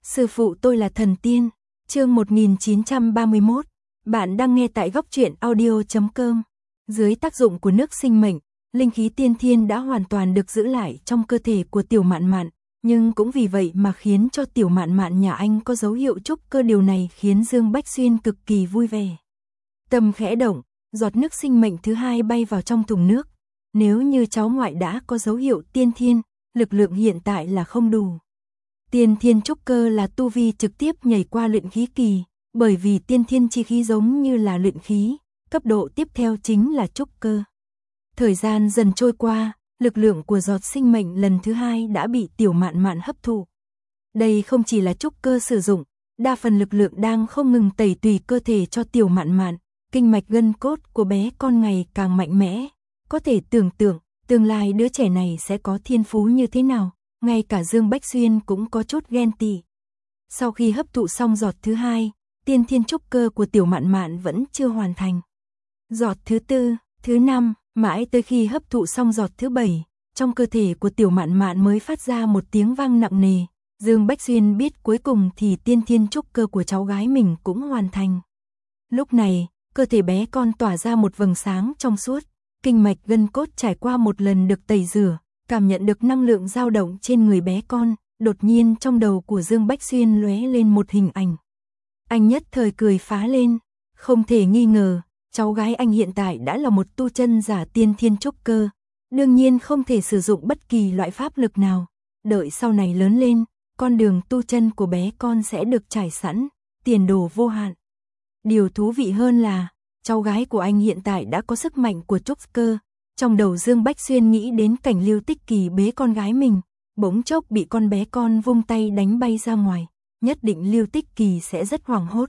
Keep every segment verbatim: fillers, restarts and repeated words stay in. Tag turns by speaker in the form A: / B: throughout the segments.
A: Sư phụ tôi là thần tiên. Chương một nghìn chín trăm ba mươi mốt. Bạn đang nghe tại góc truyện audio chấm com. Dưới tác dụng của nước sinh mệnh, linh khí tiên thiên đã hoàn toàn được giữ lại trong cơ thể của Tiểu Mạn Mạn, nhưng cũng vì vậy mà khiến cho Tiểu Mạn Mạn nhà anh có dấu hiệu trúc cơ, điều này khiến Dương Bách Xuyên cực kỳ vui vẻ. Tâm khẽ động, giọt nước sinh mệnh thứ hai bay vào trong thùng nước. Nếu như cháu ngoại đã có dấu hiệu tiên thiên, lực lượng hiện tại là không đủ. Tiên thiên trúc cơ là tu vi trực tiếp nhảy qua luyện khí kỳ, bởi vì tiên thiên chi khí giống như là luyện khí, cấp độ tiếp theo chính là trúc cơ. Thời gian dần trôi qua, lực lượng của giọt sinh mệnh lần thứ hai đã bị Tiểu Mạn Mạn hấp thụ. Đây không chỉ là trúc cơ sử dụng, đa phần lực lượng đang không ngừng tẩy tùy cơ thể cho Tiểu Mạn Mạn, kinh mạch gân cốt của bé con ngày càng mạnh mẽ. Có thể tưởng tượng, tương lai đứa trẻ này sẽ có thiên phú như thế nào, ngay cả Dương Bách Xuyên cũng có chút ghen tị. Sau khi hấp thụ xong giọt thứ hai, tiên thiên trúc cơ của Tiểu Mạn Mạn vẫn chưa hoàn thành. Giọt thứ tư, thứ năm, mãi tới khi hấp thụ xong giọt thứ bảy, trong cơ thể của Tiểu Mạn Mạn mới phát ra một tiếng vang nặng nề. Dương Bách Xuyên biết cuối cùng thì tiên thiên trúc cơ của cháu gái mình cũng hoàn thành. Lúc này, cơ thể bé con tỏa ra một vầng sáng trong suốt, kinh mạch gân cốt trải qua một lần được tẩy rửa, cảm nhận được năng lượng dao động trên người bé con, đột nhiên trong đầu của Dương Bách Xuyên lóe lên một hình ảnh. Anh nhất thời cười phá lên, không thể nghi ngờ, cháu gái anh hiện tại đã là một tu chân giả tiên thiên trúc cơ, đương nhiên không thể sử dụng bất kỳ loại pháp lực nào, đợi sau này lớn lên, con đường tu chân của bé con sẽ được trải sẵn, tiền đồ vô hạn. Điều thú vị hơn là, cháu gái của anh hiện tại đã có sức mạnh của trúc cơ. Trong đầu Dương Bách Xuyên nghĩ đến cảnh Lưu Tích Kỳ bế con gái mình, bỗng chốc bị con bé con vung tay đánh bay ra ngoài, nhất định Lưu Tích Kỳ sẽ rất hoảng hốt.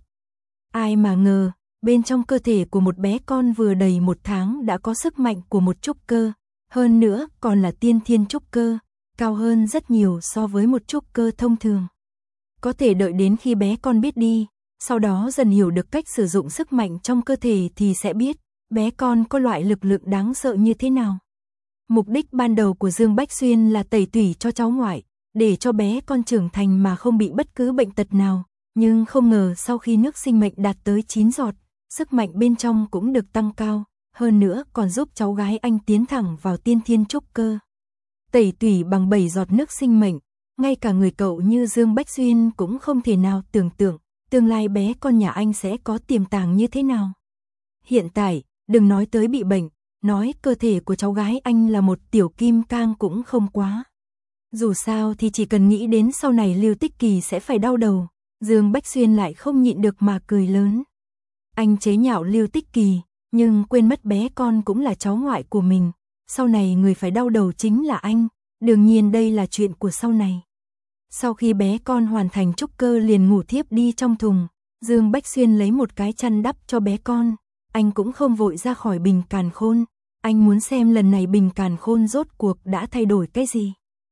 A: Ai mà ngờ, bên trong cơ thể của một bé con vừa đầy một tháng đã có sức mạnh của một trúc cơ, hơn nữa còn là tiên thiên trúc cơ, cao hơn rất nhiều so với một trúc cơ thông thường. Có thể đợi đến khi bé con biết đi, sau đó dần hiểu được cách sử dụng sức mạnh trong cơ thể thì sẽ biết bé con có loại lực lượng đáng sợ như thế nào. Mục đích ban đầu của Dương Bách Xuyên là tẩy tủy cho cháu ngoại, để cho bé con trưởng thành mà không bị bất cứ bệnh tật nào, nhưng không ngờ sau khi nước sinh mệnh đạt tới chín giọt, sức mạnh bên trong cũng được tăng cao, hơn nữa còn giúp cháu gái anh tiến thẳng vào tiên thiên trúc cơ. Tẩy tủy bằng bảy giọt nước sinh mệnh, ngay cả người cậu như Dương Bách Xuyên cũng không thể nào tưởng tượng, tương lai bé con nhà anh sẽ có tiềm tàng như thế nào. Hiện tại, đừng nói tới bị bệnh, nói cơ thể của cháu gái anh là một tiểu kim cang cũng không quá. Dù sao thì chỉ cần nghĩ đến sau này Lưu Tích Kỳ sẽ phải đau đầu, Dương Bách Xuyên lại không nhịn được mà cười lớn. Anh chế nhạo Lưu Tích Kỳ, nhưng quên mất bé con cũng là cháu ngoại của mình, sau này người phải đau đầu chính là anh, đương nhiên đây là chuyện của sau này. Sau khi bé con hoàn thành trúc cơ liền ngủ thiếp đi trong thùng, Dương Bách Xuyên lấy một cái chăn đắp cho bé con. Anh cũng không vội ra khỏi bình càn khôn, anh muốn xem lần này bình càn khôn rốt cuộc đã thay đổi cái gì.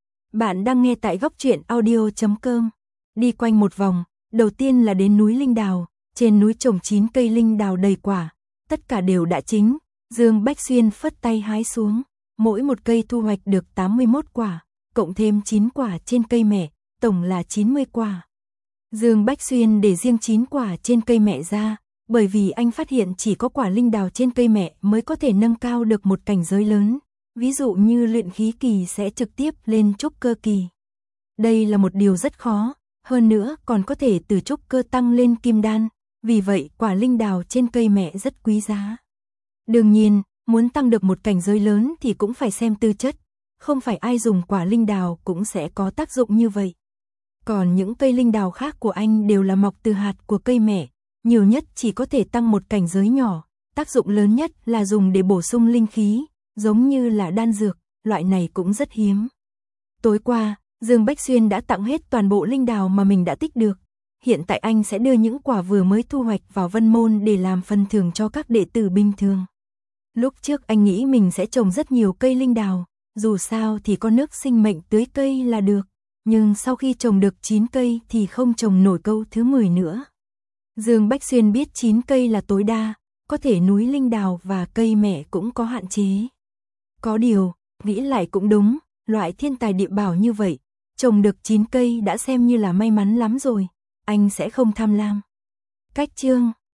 A: Bạn đang nghe tại góc truyện audio chấm com. Đi quanh một vòng, đầu tiên là đến núi Linh Đào, trên núi trồng chín cây linh đào đầy quả, tất cả đều đã chín, Dương Bách Xuyên phất tay hái xuống, mỗi một cây thu hoạch được tám mươi mốt quả, cộng thêm chín quả trên cây mẹ, tổng là chín mươi quả. Dương Bách Xuyên để riêng chín quả trên cây mẹ ra, bởi vì anh phát hiện chỉ có quả linh đào trên cây mẹ mới có thể nâng cao được một cảnh giới lớn, ví dụ như luyện khí kỳ sẽ trực tiếp lên trúc cơ kỳ. Đây là một điều rất khó, hơn nữa còn có thể từ trúc cơ tăng lên kim đan, vì vậy quả linh đào trên cây mẹ rất quý giá. Đương nhiên, muốn tăng được một cảnh giới lớn thì cũng phải xem tư chất, không phải ai dùng quả linh đào cũng sẽ có tác dụng như vậy. Còn những cây linh đào khác của anh đều là mọc từ hạt của cây mẹ, nhiều nhất chỉ có thể tăng một cảnh giới nhỏ, tác dụng lớn nhất là dùng để bổ sung linh khí, giống như là đan dược, loại này cũng rất hiếm. Tối qua, Dương Bách Xuyên đã tặng hết toàn bộ linh đào mà mình đã tích được. Hiện tại anh sẽ đưa những quả vừa mới thu hoạch vào Vân Môn để làm phần thưởng cho các đệ tử bình thường. Lúc trước anh nghĩ mình sẽ trồng rất nhiều cây linh đào, dù sao thì có nước sinh mệnh tưới cây là được, nhưng sau khi trồng được chín cây thì không trồng nổi câu thứ mười nữa. Dương Bách Xuyên biết chín cây là tối đa, có thể núi linh đào và cây mẹ cũng có hạn chế. Có điều, nghĩ lại cũng đúng, loại thiên tài địa bảo như vậy, Trồng được chín cây đã xem như là may mắn lắm rồi, anh sẽ không tham lam. Cách chương